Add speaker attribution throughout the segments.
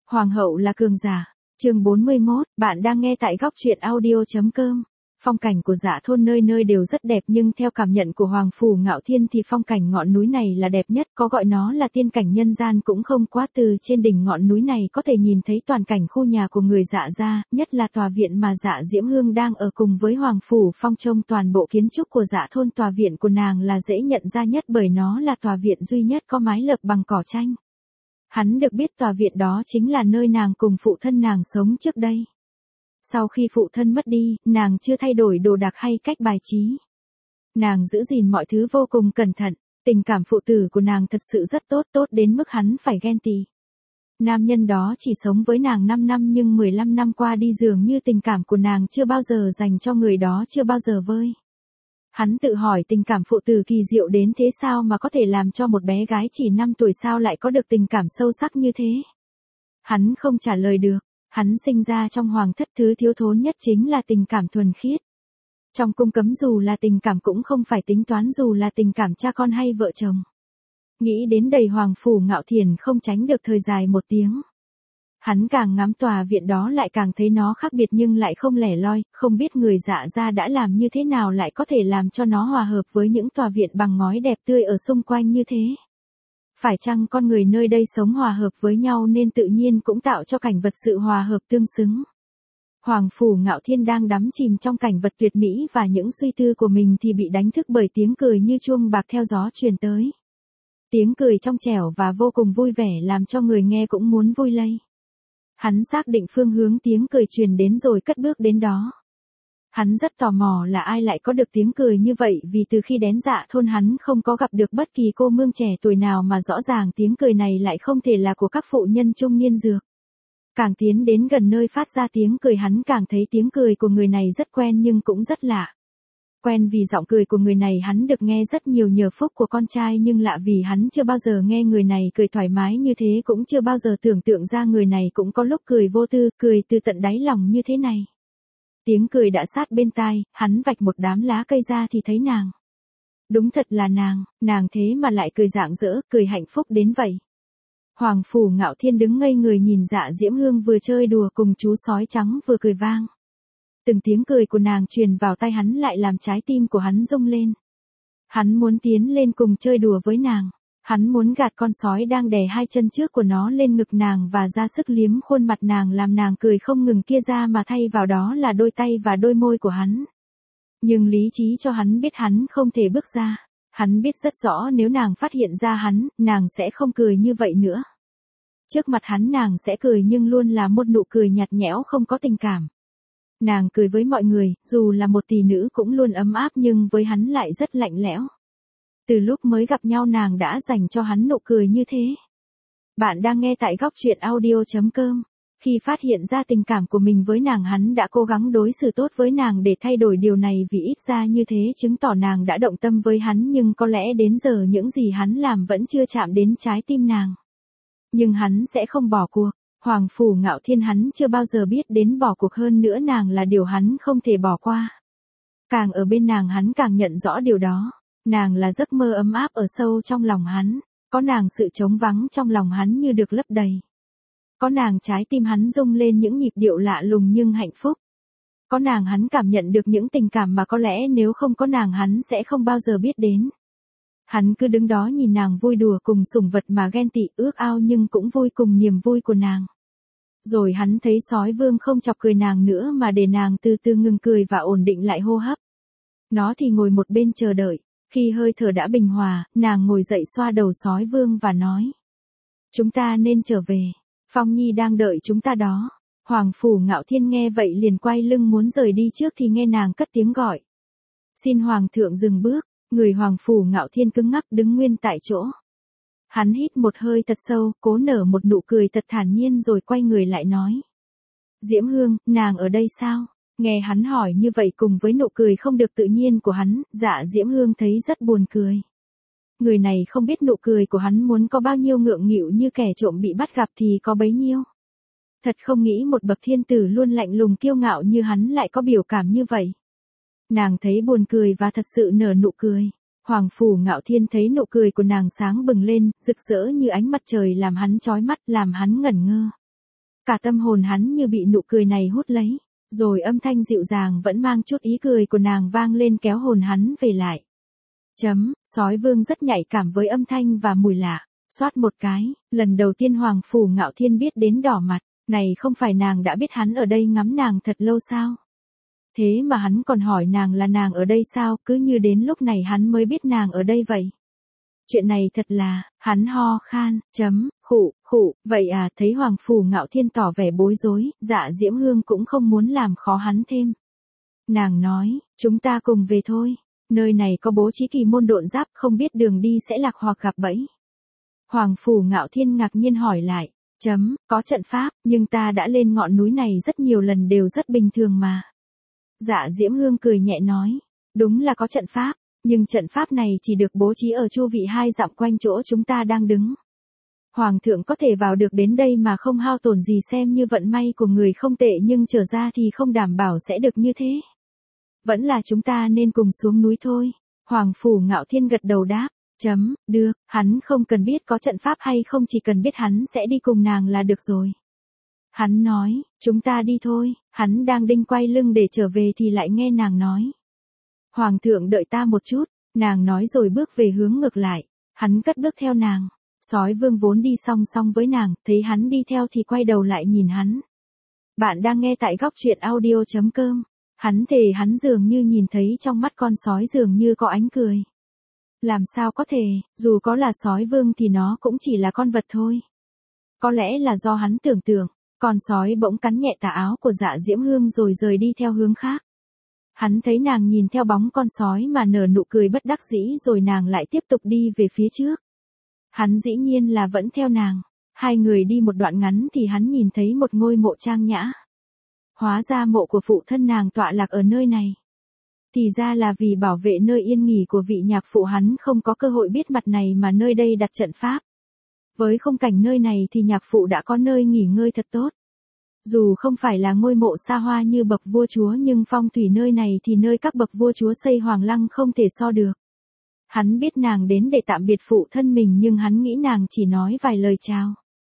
Speaker 1: Hoàng hậu là cường giả. Chương 41, bạn đang nghe tại góc truyện audio.com. Phong cảnh của Dạ thôn nơi nơi đều rất đẹp, nhưng theo cảm nhận của Hoàng phủ Ngạo Thiên thì phong cảnh ngọn núi này là đẹp nhất, có gọi nó là tiên cảnh nhân gian cũng không quá. Từ trên đỉnh ngọn núi này có thể nhìn thấy toàn cảnh khu nhà của người Dạ gia, nhất là tòa viện mà Dạ Diễm Hương đang ở cùng với Hoàng phủ Phong. Trông toàn bộ kiến trúc của Dạ thôn, tòa viện của nàng là dễ nhận ra nhất bởi nó là tòa viện duy nhất có mái lợp bằng cỏ tranh. Hắn được biết tòa viện đó chính là nơi nàng cùng phụ thân nàng sống trước đây. Sau khi phụ thân mất đi, nàng chưa thay đổi đồ đạc hay cách bài trí. Nàng giữ gìn mọi thứ vô cùng cẩn thận, tình cảm phụ tử của nàng thật sự rất tốt, tốt đến mức hắn phải ghen tị. Nam nhân đó chỉ sống với nàng 5 năm nhưng 15 năm qua đi dường như tình cảm của nàng chưa bao giờ dành cho người đó chưa bao giờ vơi. Hắn tự hỏi tình cảm phụ tử kỳ diệu đến thế sao mà có thể làm cho một bé gái chỉ 5 tuổi sao lại có được tình cảm sâu sắc như thế. Hắn không trả lời được. Hắn sinh ra trong hoàng thất, thứ thiếu thốn nhất chính là tình cảm thuần khiết. Trong cung cấm dù là tình cảm cũng không phải tính toán, dù là tình cảm cha con hay vợ chồng. Nghĩ đến đầy Hoàng phủ Ngạo Thiên không tránh được thời dài một tiếng. Hắn càng ngắm tòa viện đó lại càng thấy nó khác biệt nhưng lại không lẻ loi, không biết người Dạ gia đã làm như thế nào lại có thể làm cho nó hòa hợp với những tòa viện bằng ngói đẹp tươi ở xung quanh như thế. Phải chăng con người nơi đây sống hòa hợp với nhau nên tự nhiên cũng tạo cho cảnh vật sự hòa hợp tương xứng. Hoàng phủ Ngạo Thiên đang đắm chìm trong cảnh vật tuyệt mỹ và những suy tư của mình thì bị đánh thức bởi tiếng cười như chuông bạc theo gió truyền tới. Tiếng cười trong trẻo và vô cùng vui vẻ làm cho người nghe cũng muốn vui lây. Hắn xác định phương hướng tiếng cười truyền đến rồi cất bước đến đó. Hắn rất tò mò là ai lại có được tiếng cười như vậy, vì từ khi đến Dạ thôn hắn không có gặp được bất kỳ cô nương trẻ tuổi nào mà rõ ràng tiếng cười này lại không thể là của các phụ nhân trung niên dược. Càng tiến đến gần nơi phát ra tiếng cười hắn càng thấy tiếng cười của người này rất quen nhưng cũng rất lạ. Quen vì giọng cười của người này hắn được nghe rất nhiều nhờ phúc của con trai, nhưng lạ vì hắn chưa bao giờ nghe người này cười thoải mái như thế, cũng chưa bao giờ tưởng tượng ra người này cũng có lúc cười vô tư, cười từ tận đáy lòng như thế này. Tiếng cười đã sát bên tai, hắn vạch một đám lá cây ra thì thấy nàng. Đúng thật là nàng thế mà lại cười rạng rỡ, cười hạnh phúc đến vậy. Hoàng phủ Ngạo Thiên đứng ngây người nhìn Dạ Diễm Hương vừa chơi đùa cùng chú sói trắng vừa cười vang. Từng tiếng cười của nàng truyền vào tai hắn lại làm trái tim của hắn rung lên. Hắn muốn tiến lên cùng chơi đùa với nàng. Hắn muốn gạt con sói đang đè hai chân trước của nó lên ngực nàng và ra sức liếm khuôn mặt nàng làm nàng cười không ngừng kia ra, mà thay vào đó là đôi tay và đôi môi của hắn. Nhưng lý trí cho hắn biết hắn không thể bước ra. Hắn biết rất rõ nếu nàng phát hiện ra hắn, nàng sẽ không cười như vậy nữa. Trước mặt hắn nàng sẽ cười nhưng luôn là một nụ cười nhạt nhẽo không có tình cảm. Nàng cười với mọi người, dù là một tỷ nữ cũng luôn ấm áp, nhưng với hắn lại rất lạnh lẽo. Từ lúc mới gặp nhau nàng đã dành cho hắn nụ cười như thế. Bạn đang nghe tại góc truyện audio.com. Khi phát hiện ra tình cảm của mình với nàng, hắn đã cố gắng đối xử tốt với nàng để thay đổi điều này, vì ít ra như thế chứng tỏ nàng đã động tâm với hắn, nhưng có lẽ đến giờ những gì hắn làm vẫn chưa chạm đến trái tim nàng. Nhưng hắn sẽ không bỏ cuộc. Hoàng phủ Ngạo Thiên hắn chưa bao giờ biết đến bỏ cuộc, hơn nữa nàng là điều hắn không thể bỏ qua. Càng ở bên nàng hắn càng nhận rõ điều đó. Nàng là giấc mơ ấm áp ở sâu trong lòng hắn. Có nàng sự trống vắng trong lòng hắn như được lấp đầy. Có nàng trái tim hắn rung lên những nhịp điệu lạ lùng nhưng hạnh phúc. Có nàng hắn cảm nhận được những tình cảm mà có lẽ nếu không có nàng hắn sẽ không bao giờ biết đến. Hắn cứ đứng đó nhìn nàng vui đùa cùng sủng vật mà ghen tị ước ao, nhưng cũng vui cùng niềm vui của nàng. Rồi hắn thấy sói vương không chọc cười nàng nữa mà để nàng từ từ ngừng cười và ổn định lại hô hấp. Nó thì ngồi một bên chờ đợi. Khi hơi thở đã bình hòa, nàng ngồi dậy xoa đầu sói vương và nói. Chúng ta nên trở về. Phong Nhi đang đợi chúng ta đó. Hoàng phủ Ngạo Thiên nghe vậy liền quay lưng muốn rời đi trước thì nghe nàng cất tiếng gọi. Xin Hoàng thượng dừng bước. Người Hoàng phủ Ngạo Thiên cứng ngắc đứng nguyên tại chỗ. Hắn hít một hơi thật sâu, cố nở một nụ cười thật thản nhiên rồi quay người lại nói. Diễm Hương, nàng ở đây sao? Nghe hắn hỏi như vậy cùng với nụ cười không được tự nhiên của hắn, Dạ Diễm Hương thấy rất buồn cười. Người này không biết nụ cười của hắn muốn có bao nhiêu ngượng nghịu, như kẻ trộm bị bắt gặp thì có bấy nhiêu. Thật không nghĩ một bậc thiên tử luôn lạnh lùng kiêu ngạo như hắn lại có biểu cảm như vậy. Nàng thấy buồn cười và thật sự nở nụ cười. Hoàng phủ Ngạo Thiên thấy nụ cười của nàng sáng bừng lên, rực rỡ như ánh mặt trời làm hắn chói mắt, làm hắn ngẩn ngơ. cả tâm hồn hắn như bị nụ cười này hút lấy, rồi âm thanh dịu dàng vẫn mang chút ý cười của nàng vang lên kéo hồn hắn về lại. Sói Vương rất nhạy cảm với âm thanh và mùi lạ, xoát một cái, lần đầu tiên Hoàng Phủ Ngạo Thiên biết đến đỏ mặt, này không phải nàng đã biết hắn ở đây ngắm nàng thật lâu sao? Thế mà hắn còn hỏi nàng là nàng ở đây sao, cứ như đến lúc này hắn mới biết nàng ở đây vậy. Chuyện này thật là, hắn ho khan, khụ, vậy à, thấy Hoàng Phủ Ngạo Thiên tỏ vẻ bối rối, Dạ Diễm Hương cũng không muốn làm khó hắn thêm. Nàng nói, chúng ta cùng về thôi, nơi này có bố trí kỳ môn độn giáp, không biết đường đi sẽ lạc hoặc gặp bẫy. Hoàng Phủ Ngạo Thiên ngạc nhiên hỏi lại, có trận pháp, nhưng ta đã lên ngọn núi này rất nhiều lần đều rất bình thường mà. Dạ Diễm Hương cười nhẹ nói, đúng là có trận pháp, nhưng trận pháp này chỉ được bố trí ở chu vị 2 dặm quanh chỗ chúng ta đang đứng. Hoàng thượng có thể vào được đến đây mà không hao tổn gì xem như vận may của người không tệ, nhưng trở ra thì không đảm bảo sẽ được như thế. Vẫn là chúng ta nên cùng xuống núi thôi. Hoàng Phủ Ngạo Thiên gật đầu đáp, được, hắn không cần biết có trận pháp hay không, chỉ cần biết hắn sẽ đi cùng nàng là được rồi. Hắn nói, chúng ta đi thôi, hắn đang định quay lưng để trở về thì lại nghe nàng nói. Hoàng thượng đợi ta một chút, nàng nói rồi bước về hướng ngược lại, hắn cất bước theo nàng. Sói Vương vốn đi song song với nàng, thấy hắn đi theo thì quay đầu lại nhìn hắn. Bạn đang nghe tại góc truyện audio.com. Hắn thề hắn dường như nhìn thấy trong mắt con sói dường như có ánh cười. Làm sao có thể, dù có là sói vương thì nó cũng chỉ là con vật thôi. Có lẽ là do hắn tưởng tượng, con sói bỗng cắn nhẹ tà áo của Dạ Diễm Hương rồi rời đi theo hướng khác. Hắn thấy nàng nhìn theo bóng con sói mà nở nụ cười bất đắc dĩ rồi nàng lại tiếp tục đi về phía trước. Hắn dĩ nhiên là vẫn theo nàng. Hai người đi một đoạn ngắn thì hắn nhìn thấy một ngôi mộ trang nhã. Hóa ra mộ của phụ thân nàng tọa lạc ở nơi này. Thì ra là vì bảo vệ nơi yên nghỉ của vị nhạc phụ, hắn không có cơ hội biết mặt này mà nơi đây đặt trận pháp. Với khung cảnh nơi này thì nhạc phụ đã có nơi nghỉ ngơi thật tốt. Dù không phải là ngôi mộ xa hoa như bậc vua chúa nhưng phong thủy nơi này thì nơi các bậc vua chúa xây hoàng lăng không thể so được. Hắn biết nàng đến để tạm biệt phụ thân mình nhưng hắn nghĩ nàng chỉ nói vài lời chào.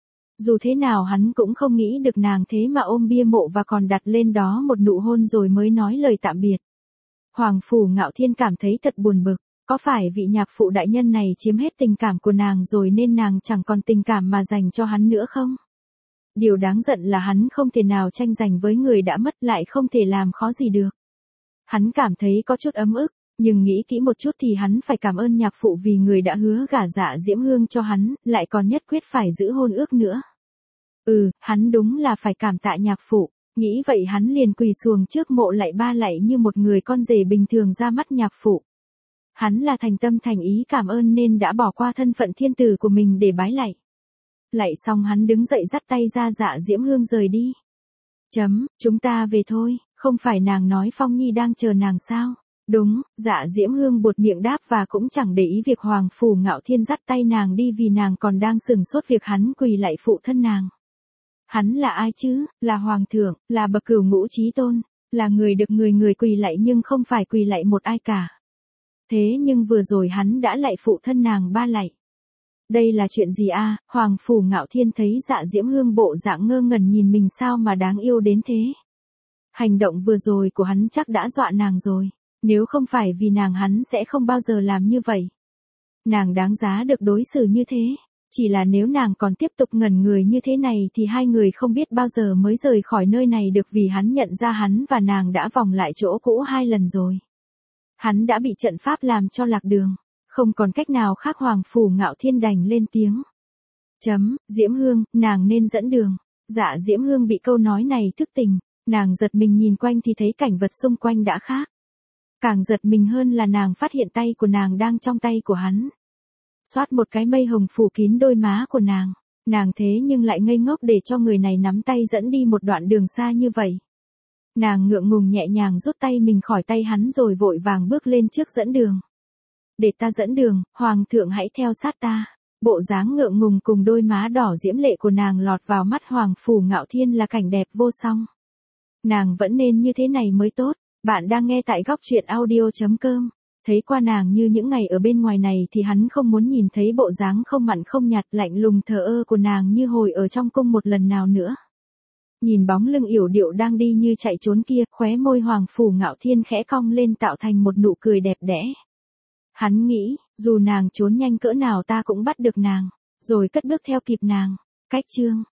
Speaker 1: Dù thế nào hắn cũng không nghĩ được nàng thế mà ôm bia mộ và còn đặt lên đó một nụ hôn rồi mới nói lời tạm biệt. Hoàng Phủ Ngạo Thiên cảm thấy thật buồn bực, có phải vị nhạc phụ đại nhân này chiếm hết tình cảm của nàng rồi nên nàng chẳng còn tình cảm mà dành cho hắn nữa không? Điều đáng giận là hắn không thể nào tranh giành với người đã mất, lại không thể làm khó gì được. Hắn cảm thấy có chút ấm ức, nhưng nghĩ kỹ một chút thì hắn phải cảm ơn nhạc phụ vì người đã hứa gả Dạ Diễm Hương cho hắn, lại còn nhất quyết phải giữ hôn ước nữa. Hắn đúng là phải cảm tạ nhạc phụ. Nghĩ vậy hắn liền quỳ xuồng trước mộ lạy 3 lạy như một người con rể bình thường ra mắt nhạc phụ. Hắn là thành tâm thành ý cảm ơn nên đã bỏ qua thân phận thiên tử của mình để bái lạy. Lạy xong hắn đứng dậy dắt tay ra Dạ Diễm Hương rời đi. Chúng ta về thôi, không phải nàng nói Phong Nhi đang chờ nàng sao? Đúng, Dạ Diễm Hương buột miệng đáp và cũng chẳng để ý việc Hoàng Phủ Ngạo Thiên dắt tay nàng đi vì nàng còn đang sửng sốt việc hắn quỳ lạy phụ thân nàng. Hắn là ai chứ, là hoàng thượng, là bậc cửu ngũ chí tôn, là người được người quỳ lạy nhưng không phải quỳ lạy một ai cả. Thế nhưng vừa rồi hắn đã lạy phụ thân nàng 3 lạy. Đây là chuyện gì a? Hoàng Phủ Ngạo Thiên thấy Dạ Diễm Hương bộ dạng ngơ ngẩn nhìn mình sao mà đáng yêu đến thế. Hành động vừa rồi của hắn chắc đã dọa nàng rồi, nếu không phải vì nàng hắn sẽ không bao giờ làm như vậy. Nàng đáng giá được đối xử như thế. Chỉ là nếu nàng còn tiếp tục ngẩn người như thế này thì hai người không biết bao giờ mới rời khỏi nơi này được vì hắn nhận ra hắn và nàng đã vòng lại chỗ cũ 2 lần rồi. Hắn đã bị trận pháp làm cho lạc đường. Không còn cách nào khác Hoàng Phủ Ngạo Thiên đành lên tiếng. Diễm Hương, nàng nên dẫn đường. Dạ Diễm Hương bị câu nói này thức tỉnh. Nàng giật mình nhìn quanh thì thấy cảnh vật xung quanh đã khác. Càng giật mình hơn là nàng phát hiện tay của nàng đang trong tay của hắn. Xoát một cái mây hồng phủ kín đôi má của nàng. Nàng thế nhưng lại ngây ngốc để cho người này nắm tay dẫn đi một đoạn đường xa như vậy. Nàng ngượng ngùng nhẹ nhàng rút tay mình khỏi tay hắn rồi vội vàng bước lên trước dẫn đường. Để ta dẫn đường, hoàng thượng hãy theo sát ta. Bộ dáng ngượng ngùng cùng đôi má đỏ diễm lệ của nàng lọt vào mắt Hoàng Phủ Ngạo Thiên là cảnh đẹp vô song. Nàng vẫn nên như thế này mới tốt. Bạn đang nghe tại góc truyện audio.com. Thấy qua nàng như những ngày ở bên ngoài này thì hắn không muốn nhìn thấy bộ dáng không mặn không nhạt lạnh lùng thờ ơ của nàng như hồi ở trong cung một lần nào nữa. Nhìn bóng lưng yểu điệu đang đi như chạy trốn kia, khóe môi Hoàng Phủ Ngạo Thiên khẽ cong lên tạo thành một nụ cười đẹp đẽ. Hắn nghĩ, dù nàng trốn nhanh cỡ nào ta cũng bắt được nàng, rồi cất bước theo kịp nàng. Cách chương